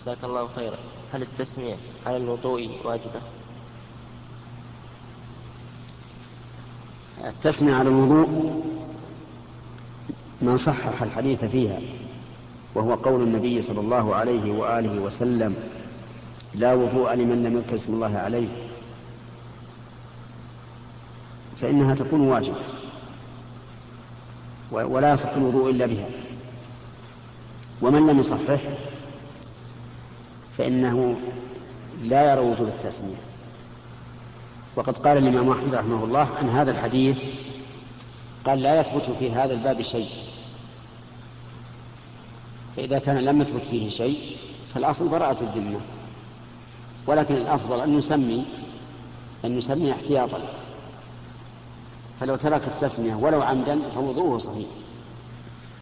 جزاك الله خيرا. هل التسمية على الوضوء واجبة؟ التسمية على الوضوء من صحح الحديث فيها، وهو قول النبي صلى الله عليه وآله وسلم: لا وضوء لمن لم يذكر اسم الله عليه، فإنها تكون واجبة ولا يصح الوضوء إلا بها. ومن لم يصحح فإنه لا يرى وجوب التسمية. وقد قال الإمام أحمد رحمه الله عن هذا الحديث، قال: لا يثبت في هذا الباب شيء. فإذا كان لم يثبت فيه شيء فالأصل براءة الذمة، ولكن الأفضل أن نسمي احتياطا، فلو ترك التسمية ولو عمدا فوضوءه صحيح.